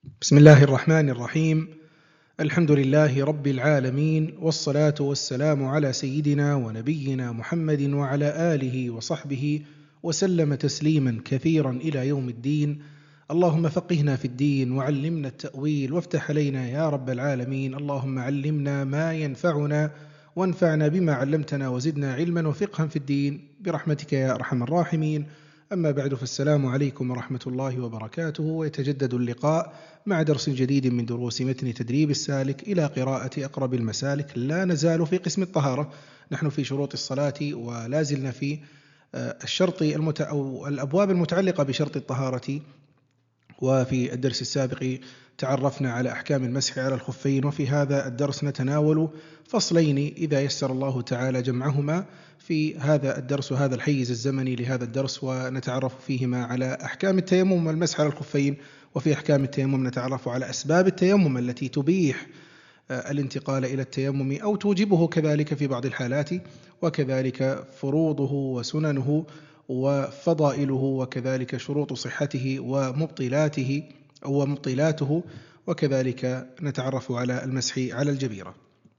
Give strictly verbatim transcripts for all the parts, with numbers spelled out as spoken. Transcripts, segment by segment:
بسم الله الرحمن الرحيم. الحمد لله رب العالمين، والصلاة والسلام على سيدنا ونبينا محمد وعلى آله وصحبه وسلم تسليما كثيرا إلى يوم الدين. اللهم فقهنا في الدين وعلمنا التأويل وافتح علينا يا رب العالمين. اللهم علمنا ما ينفعنا وانفعنا بما علمتنا وزدنا علما وفقها في الدين برحمتك يا أرحم الراحمين. أما بعد، فالسلام عليكم ورحمة الله وبركاته، ويتجدد اللقاء مع درس جديد من دروس متن تدريب السالك إلى قراءة أقرب المسالك. لا نزال في قسم الطهارة، نحن في شروط الصلاة ولا زلنا في الشرط المت... أو الأبواب المتعلقة بشرط الطهارة. وفي الدرس السابق تعرفنا على أحكام المسح على الخفين، وفي هذا الدرس نتناول فصلين إذا يسر الله تعالى جمعهما في هذا الدرس وهذا الحيز الزمني لهذا الدرس، ونتعرف فيهما على أحكام التيمم والمسح على الخفين. وفي أحكام التيمم نتعرف على أسباب التيمم التي تبيح الانتقال إلى التيمم أو توجبه كذلك في بعض الحالات، وكذلك فروضه وسننه وفضائله، وكذلك شروط صحته ومبطلاته أو مبطلاته، وكذلك نتعرف على المسح على الجبيرة.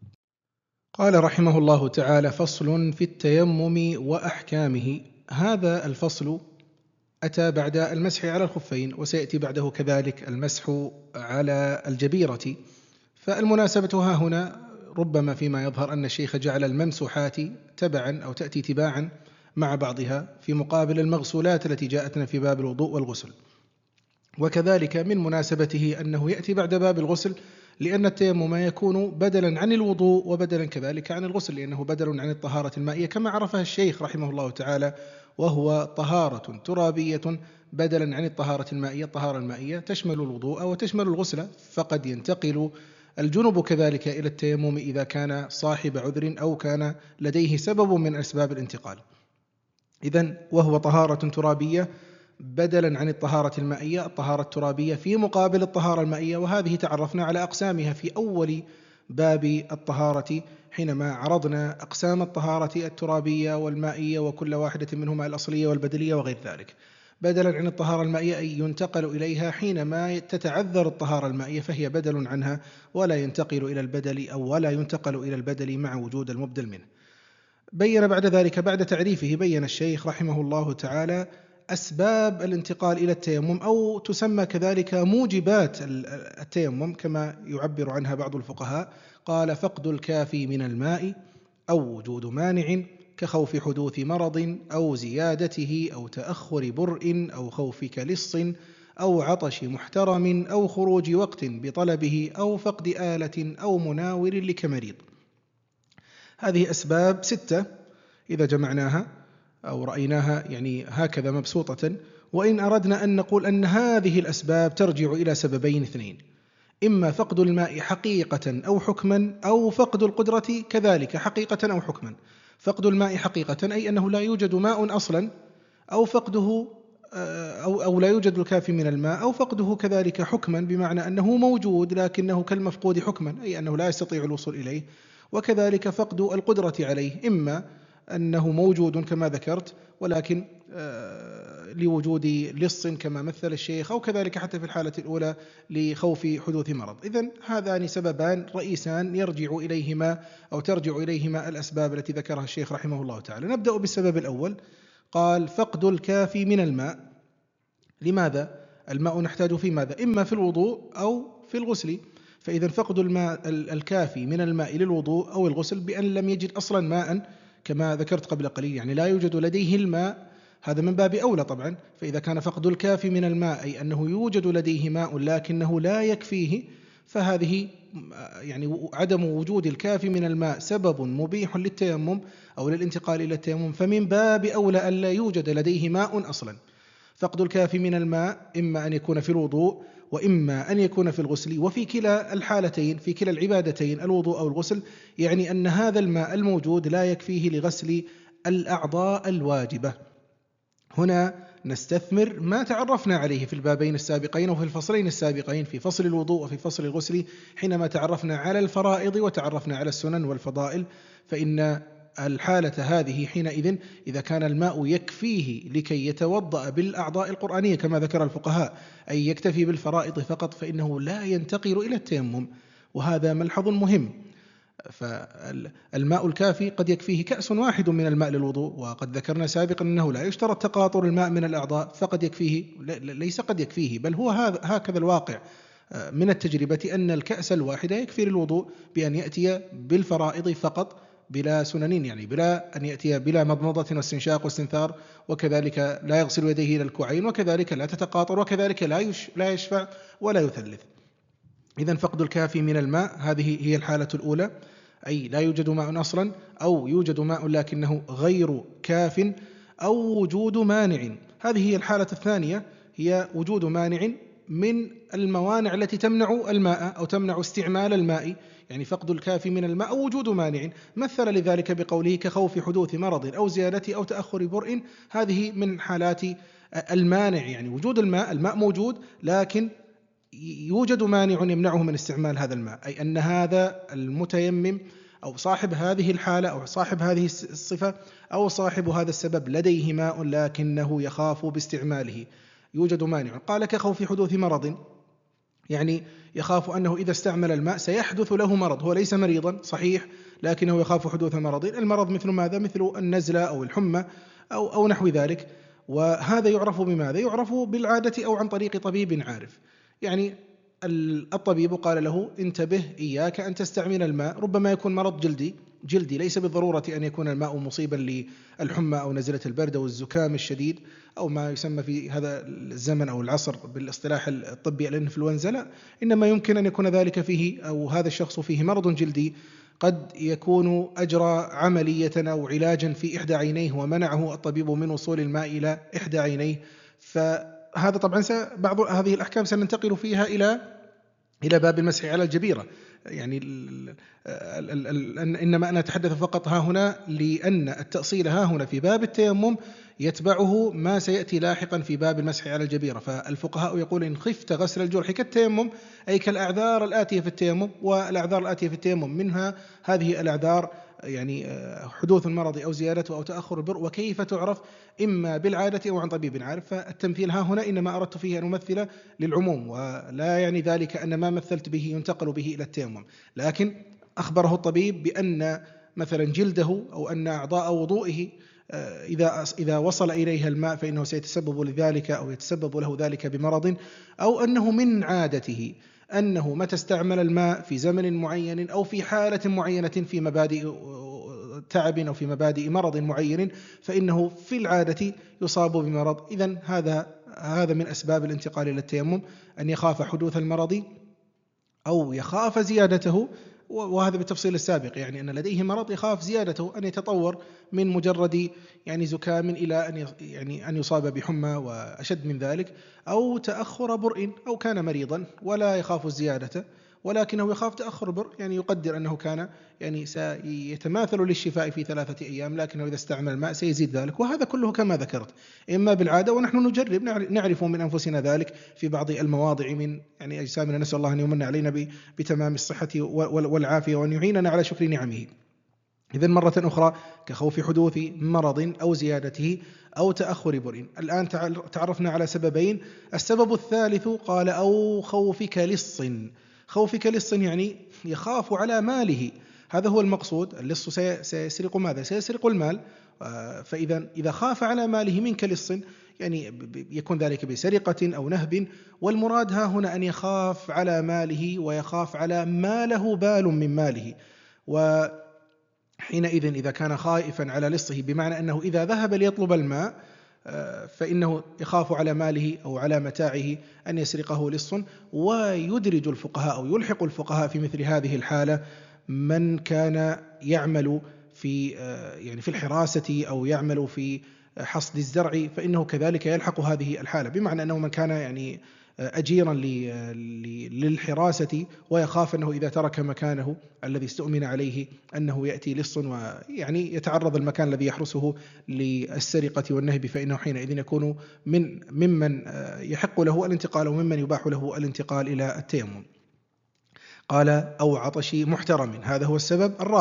قال رحمه الله تعالى: فصل في التيمم وأحكامه. هذا الفصل أتى بعد المسح على الخفين، وسيأتي بعده كذلك المسح على الجبيرة. فالمناسبة ها هنا ربما فيما يظهر أن الشيخ جعل الممسوحات تبعا أو تأتي تباعا مع بعضها في مقابل المغسولات التي جاءتنا في باب الوضوء والغسل، وكذلك من مناسبته أنه يأتي بعد باب الغسل، لأن التيمم يكون بدلا عن الوضوء وبدلا كذلك عن الغسل، لأنه بدل عن الطهارة المائية كما عرفها الشيخ رحمه الله تعالى، وهو طهارة ترابية بدلا عن الطهارة المائية. الطهارة المائية تشمل الوضوء وتشمل الغسل، فقد ينتقل الجنب كذلك إلى التيمم إذا كان صاحب عذر أو كان لديه سبب من أسباب الانتقال. إذن وهو طهارة ترابية بدلا عن الطهارة المائية، الطهارة الترابية في مقابل الطهارة المائية، وهذه تعرفنا على أقسامها في أول باب الطهارة حينما عرضنا أقسام الطهارة الترابية والمائية، وكل واحدة منهما الأصلية والبدلية وغير ذلك. بدلا عن الطهارة المائية أي ينتقل إليها حينما تتعذر الطهارة المائية، فهي بدل عنها ولا ينتقل إلى البدل أو ولا ينتقل إلى البدل مع وجود المبدل منه. بين بعد ذلك، بعد تعريفه، بين الشيخ رحمه الله تعالى أسباب الانتقال إلى التيمم، أو تسمى كذلك موجبات التيمم كما يعبر عنها بعض الفقهاء. قال: فقد الكافي من الماء، أو وجود مانع كخوف حدوث مرض أو زيادته أو تأخر برء أو خوف كلص أو عطش محترم أو خروج وقت بطلبه أو فقد آلة أو مناور لكمريض. هذه أسباب ستة إذا جمعناها أو رأيناها يعني هكذا مبسوطة. وإن أردنا أن نقول أن هذه الأسباب ترجع إلى سببين اثنين: إما فقد الماء حقيقة أو حكما، أو فقد القدرة كذلك حقيقة أو حكما. فقد الماء حقيقة أي أنه لا يوجد ماء أصلا، أو فقده أو, أو لا يوجد الكافي من الماء، أو فقده كذلك حكما بمعنى أنه موجود لكنه كالمفقود حكما، أي أنه لا يستطيع الوصول إليه. وكذلك فقد القدرة عليه، إما أنه موجود كما ذكرت ولكن لوجود لص كما مثل الشيخ، أو كذلك حتى في الحالة الأولى لخوف حدوث مرض. إذن هذان سببان رئيسان يرجع إليهما أو ترجع إليهما الأسباب التي ذكرها الشيخ رحمه الله تعالى. نبدأ بالسبب الأول. قال: فقد الكافي من الماء. لماذا؟ الماء نحتاج في ماذا؟ إما في الوضوء أو في الغسل. فإذا فقد الماء الكافي من الماء للوضوء أو الغسل بأن لم يجد أصلا ماء كما ذكرت قبل قليل، يعني لا يوجد لديه الماء، هذا من باب أولى طبعا. فإذا كان فقد الكافي من الماء أي أنه يوجد لديه ماء لكنه لا يكفيه، فهذه يعني عدم وجود الكافي من الماء سبب مبيح للتيمم أو للانتقال إلى التيمم، فمن باب أولى أن لا يوجد لديه ماء أصلا. فقد الكافي من الماء إما أن يكون في الوضوء وإما أن يكون في الغسل، وفي كلا الحالتين في كلا العبادتين الوضوء أو الغسل يعني أن هذا الماء الموجود لا يكفيه لغسل الأعضاء الواجبة. هنا نستثمر ما تعرفنا عليه في البابين السابقين وفي الفصلين السابقين، في فصل الوضوء وفي فصل الغسل، حينما تعرفنا على الفرائض وتعرفنا على السنن والفضائل. فإن فالحالة هذه حينئذ إذا كان الماء يكفيه لكي يتوضأ بالأعضاء القرآنية كما ذكر الفقهاء، أي يكتفي بالفرائض فقط، فإنه لا ينتقل إلى التيمم، وهذا ملحظ مهم. فالماء الكافي قد يكفيه كأس واحد من الماء للوضوء، وقد ذكرنا سابقا أنه لا يشترط تقاطر الماء من الأعضاء، فقد يكفيه، ليس قد يكفيه، بل هو هكذا الواقع من التجربة أن الكأس الواحد يكفي للوضوء بأن يأتي بالفرائض فقط بلا سنن، يعني بلا أن يأتي بلا مضمضة واستنشاق واستنثار، وكذلك لا يغسل يديه إلى الكوعين، وكذلك لا تتقاطر، وكذلك لا لا يشفع ولا يثلث. إذن فقد الكافي من الماء هذه هي الحالة الأولى، أي لا يوجد ماء أصلا، أو يوجد ماء لكنه غير كاف، أو وجود مانع. هذه هي الحالة الثانية، هي وجود مانع من الموانع التي تمنع الماء أو تمنع استعمال الماء، يعني فقد الكافي من الماء أو وجود مانع. مثل لذلك بقوله كخوف حدوث مرض أو زيادة أو تأخر برء، هذه من حالات المانع، يعني وجود الماء، الماء موجود لكن يوجد مانع يمنعه من استعمال هذا الماء، أي أن هذا المتيمم أو صاحب هذه الحالة أو صاحب هذه الصفة أو صاحب هذا السبب لديه ماء لكنه يخاف باستعماله، يوجد مانع. قال كخوف حدوث مرض، يعني يخاف أنه إذا استعمل الماء سيحدث له مرض، هو ليس مريضا صحيح لكنه يخاف حدوث مرض. المرض مثل ماذا؟ مثل النزلة أو الحمى أو, أو نحو ذلك. وهذا يعرف بماذا؟ يعرف بالعادة أو عن طريق طبيب عارف. يعني الطبيب قال له انتبه، إياك أن تستعمل الماء، ربما يكون مرض جلدي جلدي ليس بالضرورة أن يكون الماء مصيبا للحمى أو نزلة البرد أو الزكام الشديد أو ما يسمى في هذا الزمن أو العصر بالاصطلاح الطبي الإنفلونزا، لا، إنما يمكن أن يكون ذلك فيه أو هذا الشخص فيه مرض جلدي قد يكون أجرى عملية أو علاجا في إحدى عينيه ومنعه الطبيب من وصول الماء إلى إحدى عينيه. فهذا طبعا بعض هذه الأحكام سننتقل فيها إلى إلى باب المسح على الجبيرة، يعني ال ال ال إنما أنا أتحدث فقط ها هنا لأن التأصيل ها هنا في باب التيمم يتبعه ما سيأتي لاحقا في باب المسح على الجبيرة. فالفقهاء يقول إن خفت غسل الجرح كالتيمم، أي كالأعذار الآتية في التيمم، والأعذار الآتية في التيمم منها هذه الأعذار، يعني حدوث المرض أو زيادته أو تأخر البر، وكيف تعرف؟ إما بالعادة أو عن طبيب عارف. فالتمثيل ها هنا إنما أردت فيه أن أمثل للعموم، ولا يعني ذلك أن ما مثلت به ينتقل به إلى التيمم، لكن أخبره الطبيب بأن مثلا جلده أو أن أعضاء وضوئه إذا إذا وصل إليها الماء فإنه سيتسبب لذلك أو يتسبب له ذلك بمرض، أو أنه من عادته أنه متى استعمل الماء في زمن معين أو في حالة معينة في مبادئ تعب أو في مبادئ مرض معين فإنه في العادة يصاب بمرض. إذن هذا هذا من أسباب الانتقال إلى التيمم، أن يخاف حدوث المرض أو يخاف زيادته، وهذا بالتفصيل السابق، يعني أن لديه مرض يخاف زيادته أن يتطور من مجرد يعني زكام إلى أن يعني أن يصاب بحمى وأشد من ذلك، أو تأخر برء، أو كان مريضا ولا يخاف الزيادة ولكنه يخاف تأخر برء، يعني يقدر أنه كان يعني سيتماثل للشفاء في ثلاثة أيام لكنه إذا استعمل الماء سيزيد ذلك. وهذا كله كما ذكرت إما بالعادة، ونحن نجرب نعرف من أنفسنا ذلك في بعض المواضع من يعني أجسامنا، نسأل الله أن يمن علينا بتمام الصحة والعافية وأن يعيننا على شكر نعمه. إذن مرة أخرى كخوف حدوث مرض أو زيادته أو تأخر برء. الآن تعرفنا على سببين. السبب الثالث قال أو خوفك لص. خوفك لص يعني يخاف على ماله، هذا هو المقصود. اللص سيسرق ماذا؟ سيسرق المال. فإذا إذا خاف على ماله منك لص يعني يكون ذلك بسرقة أو نهب، والمراد ها هنا أن يخاف على ماله ويخاف على ما له بال من ماله. وحينئذ إذا كان خائفا على لصه بمعنى أنه إذا ذهب ليطلب الماء فإنه يخاف على ماله أو على متاعه أن يسرقه لص. ويدرج الفقهاء أو يلحق الفقهاء في مثل هذه الحالة من كان يعمل في يعني في الحراسة أو يعمل في حصد الزرع، فإنه كذلك يلحق هذه الحالة، بمعنى أنه من كان يعني أجيرا للحراسة ويخاف أنه إذا ترك مكانه الذي استؤمن عليه أنه يأتي لص ويعني يتعرض المكان الذي يحرسه للسرقة والنهب، فإنه حينئذ يكون من ممن يحق له الانتقال وممن يباح له الانتقال إلى التيمم. قال أو عطش محترم، هذا هو السبب الرابع.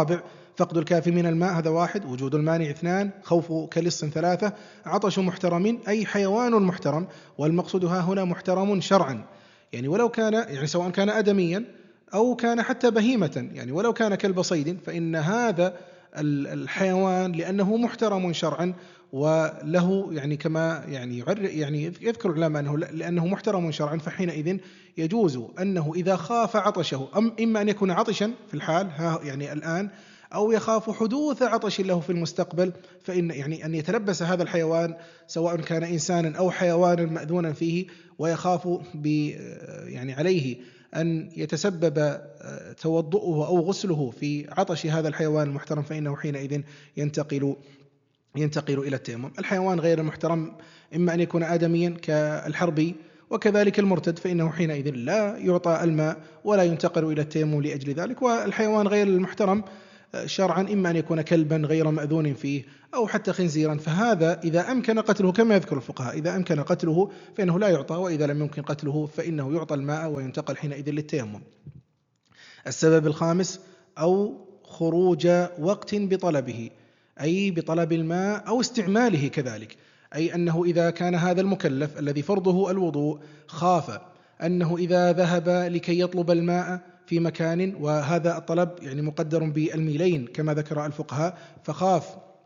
فقد الكافي من الماء هذا واحد، وجود المانع اثنان، خوف كلص ثلاثة، عطش محترم أي حيوان محترم، والمقصود ها هنا محترم شرعا، يعني ولو كان يعني سواء كان آدميا أو كان حتى بهيمة، يعني ولو كان كلب صيد فإن هذا الحيوان لأنه محترم شرعا وله يعني كما يعني يعني يذكر العلماء أنه لأنه محترم شرعا، فحينئذ يجوز أنه إذا خاف عطشه أم إما أن يكون عطشا في الحال ها يعني الآن، أو يخاف حدوث عطش له في المستقبل، فإن يعني أن يتلبس هذا الحيوان سواء كان إنسانا أو حيوانا مأذونا فيه، ويخاف ب يعني عليه أن يتسبب توضؤه أو غسله في عطش هذا الحيوان المحترم، فإنه حينئذ ينتقل ينتقل إلى التيمم. الحيوان غير المحترم إما أن يكون آدميا كالحربي وكذلك المرتد، فإنه حينئذ لا يعطى الماء ولا ينتقل إلى التيمم لأجل ذلك. والحيوان غير المحترم شرعا إما أن يكون كلبا غير مأذون فيه أو حتى خنزيرا، فهذا إذا أمكن قتله كما يذكر الفقهاء، إذا أمكن قتله فإنه لا يعطى، وإذا لم يمكن قتله فإنه يعطى الماء وينتقل حينئذ للتيمم. السبب الخامس أو خروج وقت بطلبه، أي بطلب الماء أو استعماله كذلك، أي أنه إذا كان هذا المكلف الذي فرضه الوضوء خاف أنه إذا ذهب لكي يطلب الماء في مكان، وهذا الطلب يعني مقدر بالميلين كما ذكر الفقهاء، فخاف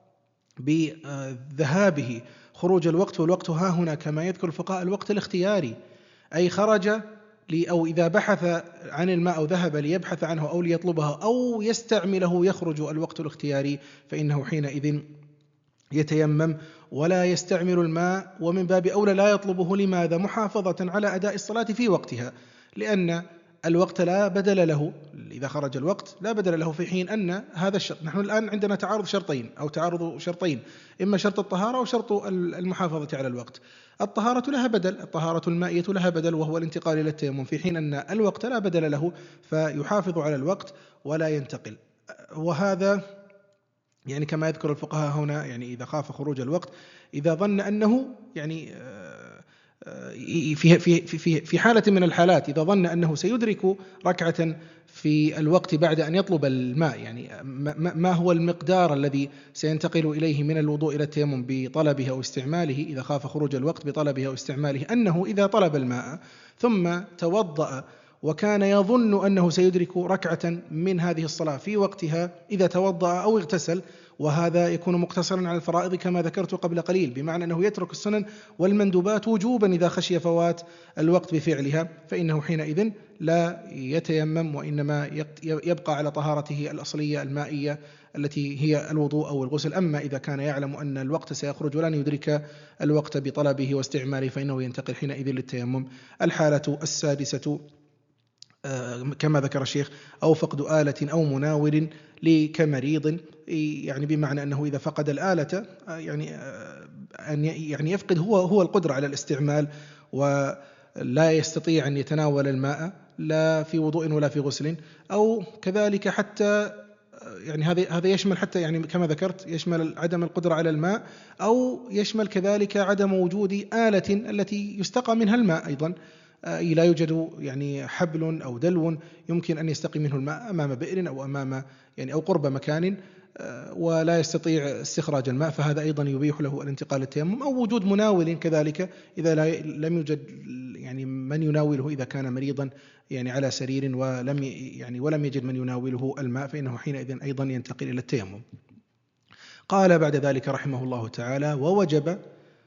بذهابه خروج الوقت، والوقت ها هنا كما يذكر الفقهاء الوقت الاختياري، أي خرج لي أو إذا بحث عن الماء أو ذهب ليبحث عنه أو ليطلبه أو يستعمله يخرج الوقت الاختياري، فإنه حينئذ يتيمم ولا يستعمل الماء، ومن باب أولى لا يطلبه. لماذا؟ محافظة على أداء الصلاة في وقتها، لأن الوقت لا بدل له، إذا خرج الوقت لا بدل له، في حين أن هذا الشرط، نحن الآن عندنا تعارض شرطين أو تعارض شرطين، إما شرط الطهارة أو شرط المحافظة على الوقت. الطهارة لها بدل، الطهارة المائية لها بدل وهو الانتقال إلى التيمم، في حين أن الوقت لا بدل له، فيحافظ على الوقت ولا ينتقل. وهذا يعني كما يذكر الفقهاء هنا، يعني إذا خاف خروج الوقت، إذا ظن أنه يعني في في في في حالة من الحالات إذا ظن أنه سيدرك ركعة في الوقت بعد أن يطلب الماء، يعني ما هو المقدار الذي سينتقل إليه من الوضوء إلى التيمم بطلبه أو استعماله، إذا خاف خروج الوقت بطلبه أو استعماله، أنه إذا طلب الماء ثم توضأ وكان يظن أنه سيدرك ركعة من هذه الصلاة في وقتها إذا توضأ أو اغتسل، وهذا يكون مقتصرا على الفرائض كما ذكرت قبل قليل، بمعنى أنه يترك السنن والمندوبات وجوبا إذا خشي فوات الوقت بفعلها، فإنه حينئذ لا يتيمم، وإنما يبقى على طهارته الأصلية المائية التي هي الوضوء أو الغسل. أما إذا كان يعلم أن الوقت سيخرج ولن يدرك الوقت بطلبه واستعماله فإنه ينتقل حينئذ للتيمم. الحالة السادسة كما ذكر الشيخ أو فقد آلة أو مناول لكمريض، يعني بمعنى أنه إذا فقد الآلة يعني أن يعني يفقد هو هو القدرة على الاستعمال، ولا يستطيع أن يتناول الماء لا في وضوء ولا في غسل، أو كذلك حتى يعني هذا هذا يشمل حتى يعني كما ذكرت يشمل عدم القدرة على الماء، أو يشمل كذلك عدم وجود آلة التي يستقى منها الماء أيضا، لا يوجد يعني حبل أو دلو يمكن أن يستقي منه الماء أمام بئر أو أمام يعني أو قرب مكان ولا يستطيع استخراج الماء، فهذا أيضا يبيح له الانتقال للتيمم. أو وجود مناول كذلك إذا لم يوجد يعني من يناوله، إذا كان مريضا يعني على سرير ولم يعني ولم يجد من يناوله الماء، فإنه حينئذ أيضا ينتقل إلى التيمم. قال بعد ذلك رحمه الله تعالى: ووجب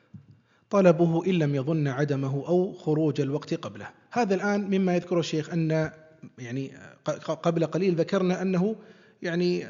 طلبه إن لم يظن عدمه أو خروج الوقت قبله. هذا الآن مما يذكر الشيخ أن يعني قبل قليل ذكرنا أنه يعني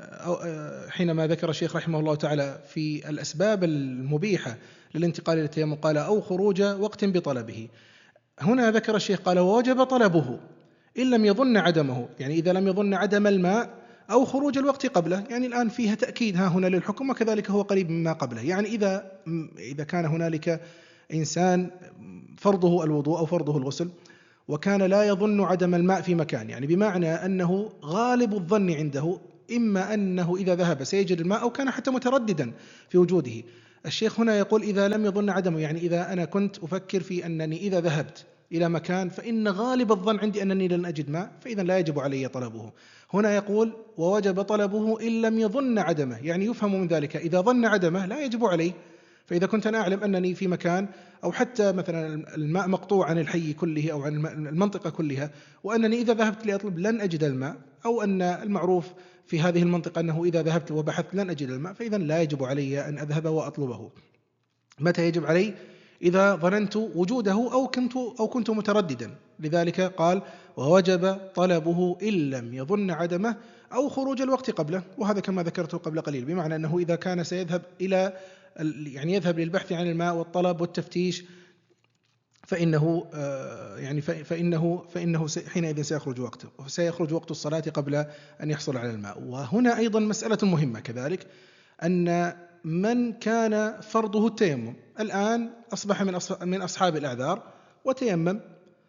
حينما ذكر الشيخ رحمه الله تعالى في الأسباب المبيحة للانتقال إلى التيمم قال: أو خروج وقت بطلبه. هنا ذكر الشيخ قال: ووجب طلبه إن لم يظن عدمه، يعني إذا لم يظن عدم الماء أو خروج الوقت قبله، يعني الآن فيها تأكيد ها هنا للحكم، وكذلك هو قريب مما قبله. يعني إذا إذا كان هنالك إنسان فرضه الوضوء أو فرضه الغسل وكان لا يظن عدم الماء في مكان، يعني بمعنى أنه غالب الظن عنده إما أنه إذا ذهب سيجد الماء أو كان حتى مترددا في وجوده. الشيخ هنا يقول: إذا لم يظن عدمه، يعني إذا أنا كنت أفكر في أنني إذا ذهبت إلى مكان فإن غالب الظن عندي أنني لن أجد ماء، فإذا لا يجب علي طلبه. هنا يقول ووجب طلبه إن لم يظن عدمه، يعني يفهم من ذلك إذا ظن عدمه لا يجب عليه. فإذا كنت أنا أعلم أنني في مكان أو حتى مثلا الماء مقطوع عن الحي كله أو عن المنطقة كلها، وأنني إذا ذهبت لأطلب لن أجد الماء، أو أن المعروف في هذه المنطقة أنه إذا ذهبت وبحثت لن أجد الماء، فإذا لا يجب علي أن أذهب وأطلبه. متى يجب علي؟ إذا ظننت وجوده أو كنت أو كنت مترددا. لذلك قال ووجب طلبه إن لم يظن عدمه أو خروج الوقت قبله، وهذا كما ذكرته قبل قليل، بمعنى أنه إذا كان سيذهب إلى يعني يذهب للبحث عن الماء والطلب والتفتيش، فإنه يعني فإنه فإنه حينئذ سيخرج وقته سيخرج وقت الصلاة قبل أن يحصل على الماء. وهنا أيضا مسألة مهمة كذلك، أن من كان فرضه التيمم الآن أصبح من من أصحاب الأعذار وتيمم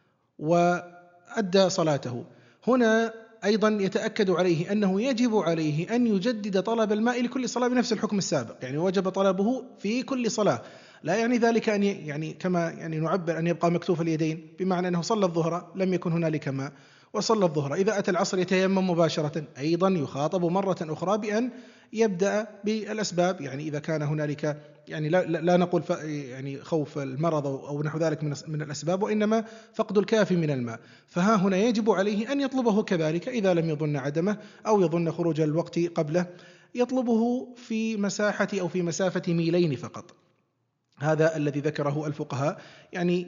وأدى صلاته، هنا أيضا يتأكد عليه أنه يجب عليه أن يجدد طلب الماء لكل صلاة بنفس الحكم السابق، يعني وجب طلبه في كل صلاة. لا يعني ذلك أن يعني كما يعني نعبر أن يبقى مكتوف اليدين، بمعنى أنه صلى الظهر لم يكن هنالك ماء وصلى الظهر، إذا أتى العصر يتيمم مباشرة، أيضا يخاطب مرة أخرى بأن يبدأ بالأسباب، يعني إذا كان هنالك يعني لا, لا نقول يعني خوف المرض أو نحو ذلك من من الأسباب، وإنما فقد الكافي من الماء، فها هنا يجب عليه أن يطلبه كذلك إذا لم يظن عدمه أو يظن خروج الوقت قبله، يطلبه في مساحة أو في مسافة ميلين فقط. هذا الذي ذكره الفقهاء، يعني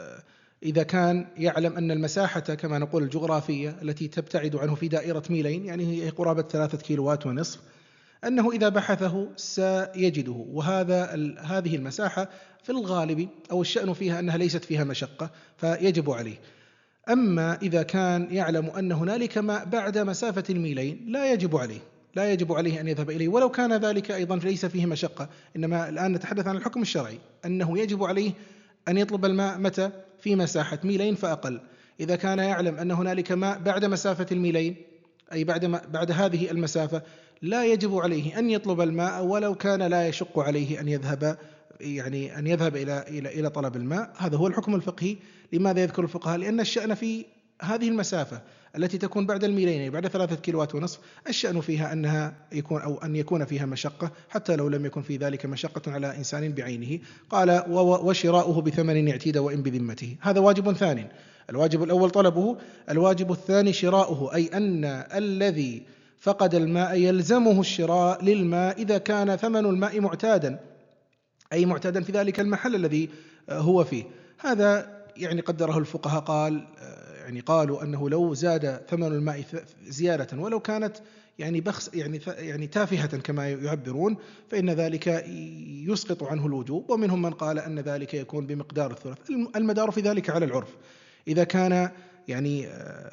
إذا كان يعلم أن المساحة كما نقول الجغرافية التي تبتعد عنه في دائرة ميلين، يعني هي قرابة ثلاثة كيلوات ونصف، أنه إذا بحثه سيجده، وهذا هذه المساحة في الغالب أو الشأن فيها أنها ليست فيها مشقة فيجب عليه. أما إذا كان يعلم أن هنالك ماء بعد مسافة الميلين لا يجب عليه لا يجب عليه أن يذهب إليه، ولو كان ذلك أيضا ليس فيه مشقة، إنما الآن نتحدث عن الحكم الشرعي أنه يجب عليه أن يطلب الماء متى؟ في مساحة ميلين فأقل. إذا كان يعلم أن هنالك ماء بعد مسافة الميلين أي بعد بعد هذه المسافة لا يجب عليه أن يطلب الماء، ولو كان لا يشق عليه أن يذهب يعني أن يذهب إلى إلى إلى طلب الماء. هذا هو الحكم الفقهي. لماذا يذكر الفقهاء؟ لأن الشأن في هذه المسافة التي تكون بعد الميلين بعد ثلاثة كيلوات ونصف، الشأن فيها أنها يكون أو أن يكون فيها مشقة، حتى لو لم يكن في ذلك مشقة على إنسان بعينه. قال وشراؤه بثمن اعتيد وإن بذمته، هذا واجب ثاني. الواجب الأول طلبه، الواجب الثاني شراؤه، أي أن الذي فقد الماء يلزمه الشراء للماء إذا كان ثمن الماء معتادا، أي معتادا في ذلك المحل الذي هو فيه. هذا يعني قدره الفقهاء، قال يعني قالوا أنه لو زاد ثمن الماء زيادة ولو كانت يعني بخس يعني يعني تافهة كما يعبرون، فإن ذلك يسقط عنه الوجوب. ومنهم من قال أن ذلك يكون بمقدار الثلث. المدار في ذلك على العرف. إذا كان يعني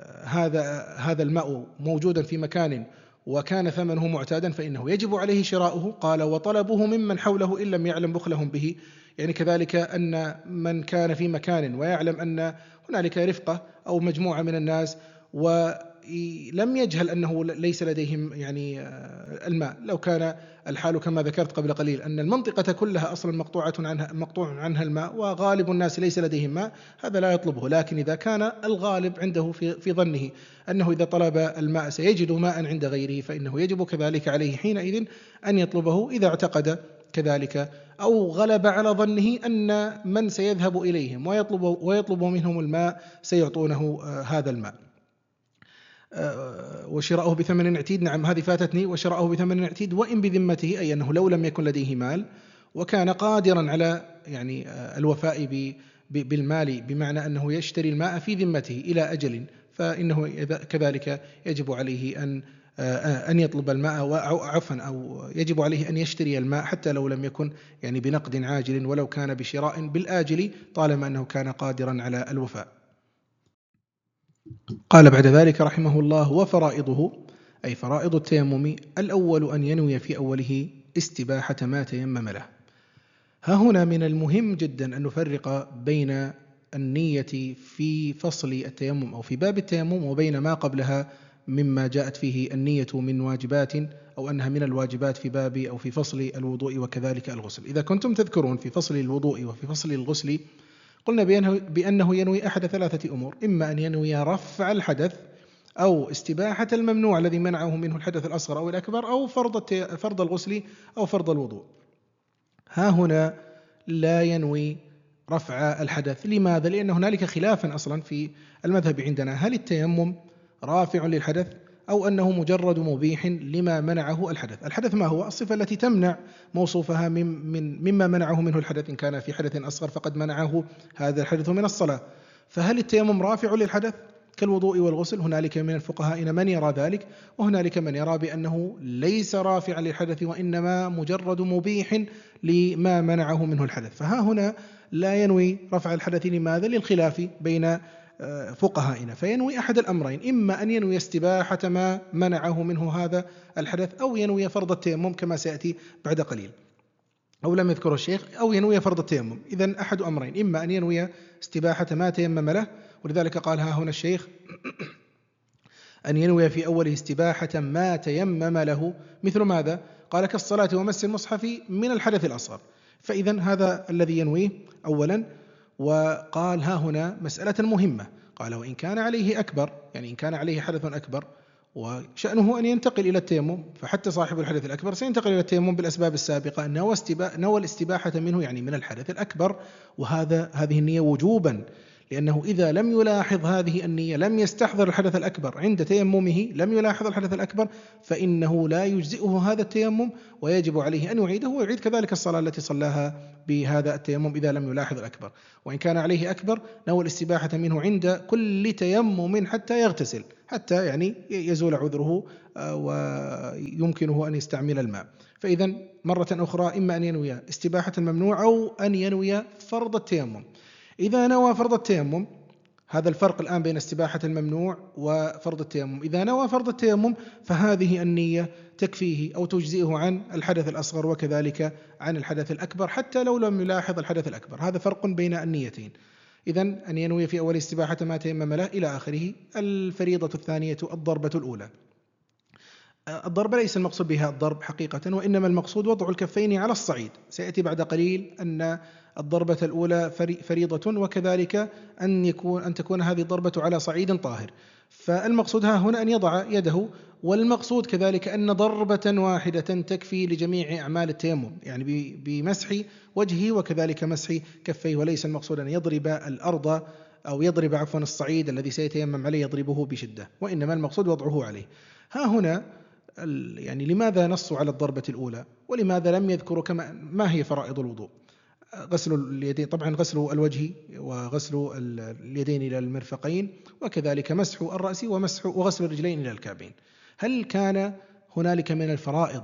هذا هذا الماء موجودا في مكان وكان ثمنه معتادا فإنه يجب عليه شراؤه. قال وطلبه ممن حوله إن لم يعلم بخلهم به، يعني كذلك أن من كان في مكان ويعلم أن هنالك رفقة أو مجموعة من الناس ولم يجهل أنه ليس لديهم يعني الماء، لو كان الحال كما ذكرت قبل قليل أن المنطقة كلها أصلا مقطوعة عنها مقطوع عنها الماء وغالب الناس ليس لديهم ماء، هذا لا يطلبه. لكن إذا كان الغالب عنده في, في ظنه أنه إذا طلب الماء سيجد ماء عند غيره، فإنه يجب كذلك عليه حينئذ أن يطلبه إذا اعتقد كذلك أو غلب على ظنه أن من سيذهب إليهم ويطلب, ويطلب منهم الماء سيعطونه هذا الماء. وشراؤه بثمن اعتيد، نعم هذه فاتتني، وشراؤه بثمن اعتيد وإن بذمته، أي أنه لو لم يكن لديه مال وكان قادرا على يعني الوفاء بالمال، بمعنى أنه يشتري الماء في ذمته إلى أجل، فإنه كذلك يجب عليه أن أن يطلب الماء، أو عفوا أو يجب عليه أن يشتري الماء حتى لو لم يكن يعني بنقد عاجل، ولو كان بشراء بالآجل طالما أنه كان قادرا على الوفاء. قال بعد ذلك رحمه الله وفرائضه، أي فرائض التيمم: الأول أن ينوي في أوله استباحة ما تيمم له. ها هنا من المهم جدا أن نفرق بين النية في فصل التيمم أو في باب التيمم وبين ما قبلها مما جاءت فيه النية من واجبات أو أنها من الواجبات في باب أو في فصل الوضوء وكذلك الغسل. إذا كنتم تذكرون في فصل الوضوء وفي فصل الغسل قلنا بأنه, بأنه ينوي أحد ثلاثة أمور: إما أن ينوي رفع الحدث، أو استباحة الممنوع الذي منعه منه الحدث الأصغر أو الأكبر، أو فرض فرض الغسل أو فرض الوضوء. ها هنا لا ينوي رفع الحدث. لماذا؟ لأن هنالك خلافا أصلا في المذهب عندنا، هل التيمم رافع للحدث أو أنه مجرد مبيح لما منعه الحدث؟ الحدث ما هو؟ الصفة التي تمنع موصوفها من من مما منعه منه الحدث. إن كان في حدث أصغر فقد منعه هذا الحدث من الصلاة، فهل التيمم رافع للحدث كالوضوء والغسل؟ هنالك من الفقهاء من يرى ذلك، وهنالك من يرى بأنه ليس رافعا للحدث وإنما مجرد مبيح لما منعه منه الحدث. فها هنا لا ينوي رفع الحدث. لماذا؟ للخلاف بين فقهائنا، فينوي أحد الأمرين، إما أن ينوي استباحة ما منعه منه هذا الحدث، أو ينوي فرض التيمم كما سيأتي بعد قليل، أو لم يذكره الشيخ، أو ينوي فرض التيمم. إذن أحد أمرين، إما أن ينوي استباحة ما تيمم له، ولذلك قال ها هنا الشيخ أن ينوي في أوله استباحة ما تيمم له، مثل ماذا؟ قال كالصلاة ومس المصحف من الحدث الأصغر. فإذن هذا الذي ينويه أولا. وقال ها هنا مسألة مهمة، قال وإن كان عليه أكبر، يعني إن كان عليه حدث أكبر وشأنه أن ينتقل إلى التيمم، فحتى صاحب الحدث الأكبر سينتقل إلى التيمم بالأسباب السابقة، نوى نوى الاستباحة منه، يعني من الحدث الأكبر، وهذا هذه النية وجوبا، لأنه إذا لم يلاحظ هذه النية، لم يستحضر الحدث الأكبر عند تيممه، لم يلاحظ الحدث الأكبر، فإنه لا يجزئه هذا التيمم، ويجب عليه أن يعيده، ويعيد كذلك الصلاة التي صلاها بهذا التيمم إذا لم يلاحظ الأكبر. وإن كان عليه أكبر نوى الاستباحة منه عند كل تيمم حتى يغتسل، حتى يعني يزول عذره ويمكنه أن يستعمل الماء. فإذا مرة أخرى إما أن ينوي استباحة الممنوع أو أن ينوي فرض التيمم. إذا نوى فرض التيمم، هذا الفرق الآن بين استباحة الممنوع وفرض التيمم، إذا نوى فرض التيمم فهذه النية تكفيه أو تجزئه عن الحدث الأصغر وكذلك عن الحدث الأكبر، حتى لو لم يلاحظ الحدث الأكبر. هذا فرق بين النيتين. إذن أن ينوي في أول استباحة ما تيمم له إلى آخره. الفريضة الثانية الضربة الأولى. الضربة ليس المقصود بها الضرب حقيقة، وإنما المقصود وضع الكفين على الصعيد. سيأتي بعد قليل أن الضربة الأولى فريضة، وكذلك أن يكون أن تكون هذه الضربة على صعيد طاهر. فالمقصود ها هنا أن يضع يده، والمقصود كذلك أن ضربة واحدة تكفي لجميع أعمال التيمم، يعني بمسح وجهه وكذلك مسح كفيه، وليس المقصود أن يضرب الأرض أو يضرب عفوا الصعيد الذي سيتيمم عليه يضربه بشدة، وإنما المقصود وضعه عليه. ها هنا يعني لماذا نصوا على الضربة الأولى، ولماذا لم يذكروا كما ما هي فرائض الوضوء؟ غسل اليدين، طبعا غسل الوجه وغسل اليدين إلى المرفقين، وكذلك مسح الرأس ومسح وغسل الرجلين إلى الكعبين. هل كان هنالك من الفرائض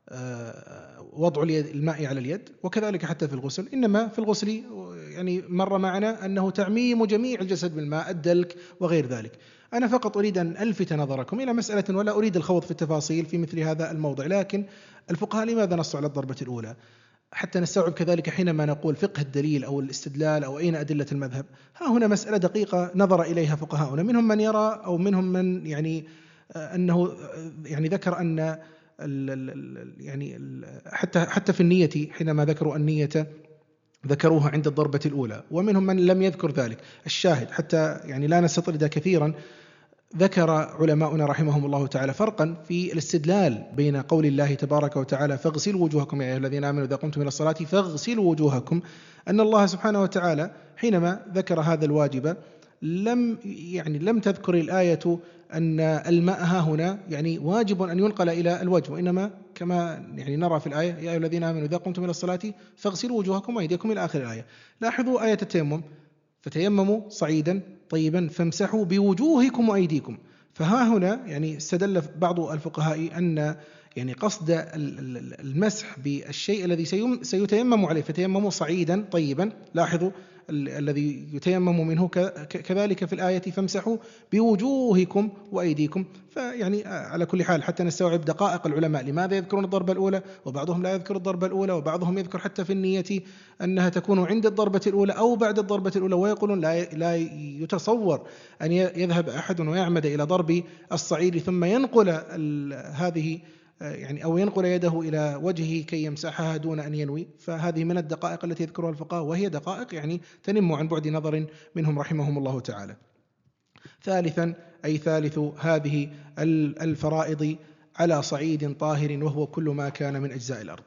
وضع الماء على اليد؟ وكذلك حتى في الغسل، إنما في الغسل يعني مر معنا أنه تعميم جميع الجسد بالماء، الدلك وغير ذلك. أنا فقط أريد أن ألفت نظركم إلى مسألة، ولا أريد الخوض في التفاصيل في مثل هذا الموضع، لكن الفقهاء لماذا نصوا على الضربة الأولى؟ حتى نستوعب كذلك حينما نقول فقه الدليل أو الاستدلال أو أين أدلة المذهب. ها هنا مسألة دقيقة نظر إليها فقهاؤنا، منهم من يرى أو منهم من يعني أنه يعني ذكر أن ال ال يعني ال حتى حتى في النية حينما ذكروا النية ذكروها عند الضربة الأولى، ومنهم من لم يذكر ذلك. الشاهد حتى يعني لا نستطرد كثيرا، ذكر علماؤنا رحمهم الله تعالى فرقا في الاستدلال بين قول الله تبارك وتعالى فاغسلوا وجوهكم يا أيها الذين آمنوا إذا قمتم إلى الصلاة فاغسلوا وجوهكم، أن الله سبحانه وتعالى حينما ذكر هذا الواجب لم يعني لم تذكر الآية أن الماء ها هنا يعني واجب أن ينقل إلى الوجه، وإنما كما يعني نرى في الآية يا أيها الذين آمنوا إذا قمتم إلى الصلاة فاغسلوا وجوهكم وأيديكم إلى آخر الآية. لاحظوا آية التيمم، فتيمموا صعيدا طيبا فامسحوا بوجوهكم وأيديكم. فها هنا يعني استدل بعض الفقهاء أن يعني قصد المسح بالشيء الذي سيتيمم عليه، فتيمموا صعيدا طيبا. لاحظوا الذي يتيمم منه كذلك في الآية فامسحوا بوجوهكم وأيديكم. فيعني على كل حال حتى نستوعب دقائق العلماء لماذا يذكرون الضربة الأولى، وبعضهم لا يذكر الضربة الأولى، وبعضهم يذكر حتى في النية أنها تكون عند الضربة الأولى أو بعد الضربة الأولى، ويقولون لا لا يتصور أن يذهب أحد ويعمد إلى ضرب الصعيد ثم ينقل هذه يعني أو ينقل يده إلى وجهه كي يمسحها دون أن ينوي. فهذه من الدقائق التي يذكرها الفقهاء، وهي دقائق يعني تنم عن بعد نظر منهم رحمهم الله تعالى. ثالثا أي ثالث هذه الفرائض على صعيد طاهر، وهو كل ما كان من أجزاء الأرض.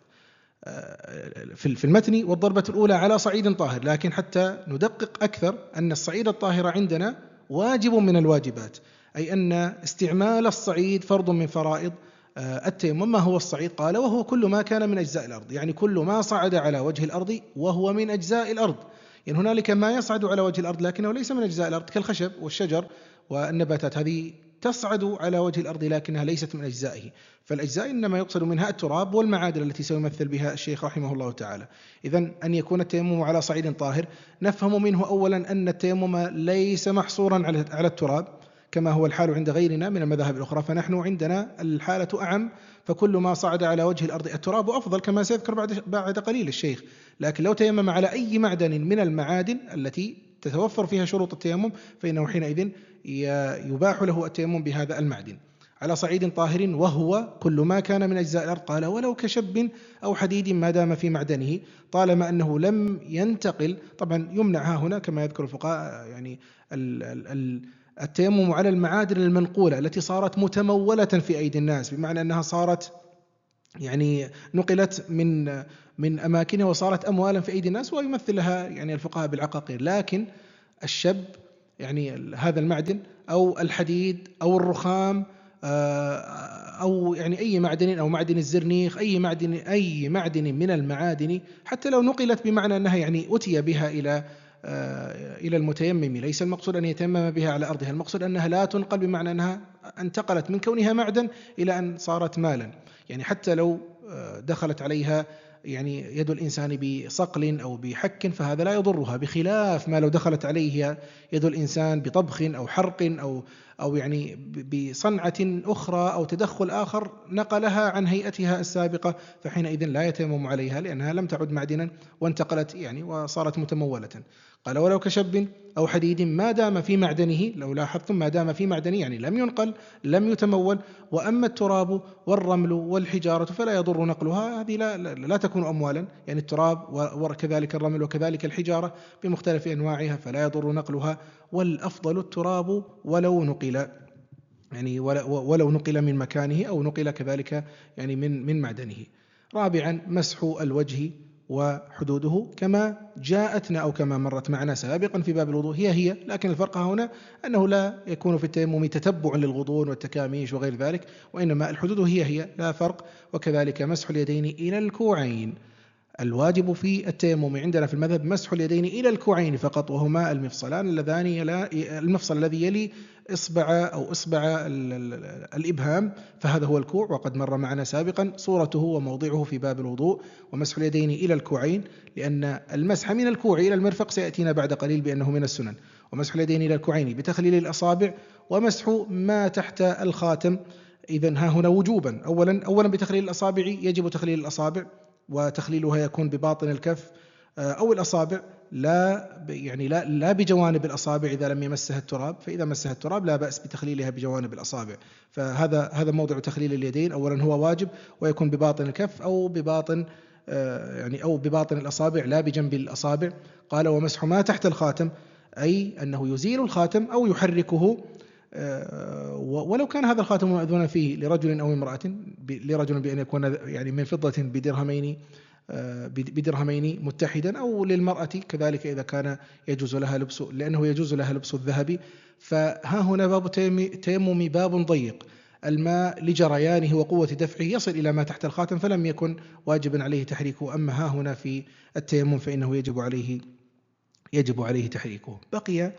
في المتن والضربة الأولى على صعيد طاهر، لكن حتى ندقق أكثر أن الصعيد الطاهر عندنا واجب من الواجبات، أي أن استعمال الصعيد فرض من فرائض التيمم. ما هو الصعيد؟ قال وهو كل ما كان من أجزاء الأرض، يعني كل ما صعد على وجه الأرض وهو من أجزاء الأرض. يعني هنالك ما يصعد على وجه الأرض لكنه ليس من أجزاء الأرض، كالخشب والشجر والنباتات، هذه تصعد على وجه الأرض لكنها ليست من أجزائه. فالأجزاء إنما يقصد منها التراب والمعادن التي سيمثل بها الشيخ رحمه الله تعالى. إذن أن يكون التيمم على صعيد طاهر نفهم منه أولا أن التيمم ليس محصورا على التراب كما هو الحال عند غيرنا من المذاهب الأخرى، فنحن عندنا الحالة أعم، فكل ما صعد على وجه الأرض التراب أفضل كما سيذكر بعد بعد قليل الشيخ. لكن لو تيمم على أي معدن من المعادن التي تتوفر فيها شروط التيمم فإنه حينئذ يباح له التيمم بهذا المعدن على صعيد طاهر، وهو كل ما كان من أجزاء الأرض. قال ولو كشب أو حديد ما دام في معدنه، طالما أنه لم ينتقل. طبعا يمنع هنا كما يذكر الفقهاء يعني ال ال ال التيمم على المعادن المنقولة التي صارت متمولة في أيدي الناس، بمعنى أنها صارت يعني نقلت من من أماكنها وصارت أموالا في أيدي الناس، ويمثلها يعني الفقهاء بالعقاقير. لكن الشب يعني هذا المعدن أو الحديد أو الرخام أو يعني أي معدن أو معدن الزرنيخ، أي معدن أي معدن من المعادن، حتى لو نقلت بمعنى أنها يعني أتي بها إلى إلى المتيمم، ليس المقصود أن يتيمم بها على أرضها، المقصود أنها لا تنقل بمعنى أنها انتقلت من كونها معدن إلى أن صارت مالا. يعني حتى لو دخلت عليها يعني يد الإنسان بصقل أو بحك فهذا لا يضرها، بخلاف ما لو دخلت عليه يد الإنسان بطبخ أو حرق أو أو يعني بصنعة أخرى أو تدخل آخر نقلها عن هيئتها السابقة، فحينئذ لا يتيمم عليها لأنها لم تعد معدنا وانتقلت يعني وصارت متمولة. قال ولو كشب أو حديد ما دام في معدنه، لو لاحظتم ما دام في معدنه يعني لم ينقل لم يتمول. وأما التراب والرمل والحجارة فلا يضر نقلها، هذه لا, لا, لا تكون أموالا، يعني التراب وكذلك الرمل وكذلك الحجارة بمختلف أنواعها فلا يضر نقلها. والأفضل التراب ولو نقل يعني ولو نقل من مكانه أو نقل كذلك يعني من من معدنه. رابعا مسح الوجه وحدوده كما جاءتنا أو كما مرت معنا سابقا في باب الوضوء، هي هي، لكن الفرق هنا أنه لا يكون في التيمم تتبع للغضون والتكاميش وغير ذلك، وإنما الحدود هي هي لا فرق. وكذلك مسح اليدين إلى الكوعين، الواجب في التيمم عندنا في المذهب مسح اليدين إلى الكوعين فقط، وهما المفصلان اللذان يلي المفصل الذي يلي إصبع أو إصبع الإبهام، فهذا هو الكوع، وقد مر معنا سابقا صورته وموضعه في باب الوضوء. ومسح اليدين إلى الكوعين لأن المسح من الكوع إلى المرفق سيأتينا بعد قليل بأنه من السنن. ومسح اليدين إلى الكوعين بتخليل الأصابع، ومسح ما تحت الخاتم. إذن ها هنا وجوبا، أولا أولا بتخليل الأصابع، يجب تخليل الأصابع، وتخليلها يكون بباطن الكف أو الأصابع، لا يعني لا لا بجوانب الأصابع إذا لم يمسها التراب، فإذا مسها التراب لا بأس بتخليلها بجوانب الأصابع. فهذا هذا موضع تخليل اليدين، أولا هو واجب ويكون بباطن الكف أو بباطن يعني أو بباطن الأصابع لا بجنب الأصابع. قال ومسح ما تحت الخاتم، أي أنه يزيل الخاتم أو يحركه، ولو كان هذا الخاتم مأذونا فيه لرجل أو امرأة، لرجل بأن يكون يعني من فضة بدرهمين بدرهمين متحدا، أو للمرأة كذلك إذا كان يجوز لها لبس، لأنه يجوز لها لبس الذهب. فها هنا باب التيمم باب ضيق، الماء لجريانه وقوة دفعه يصل إلى ما تحت الخاتم فلم يكن واجبا عليه تحريكه. أما ها هنا في التيمم فإنه يجب عليه يجب عليه تحريكه. بقي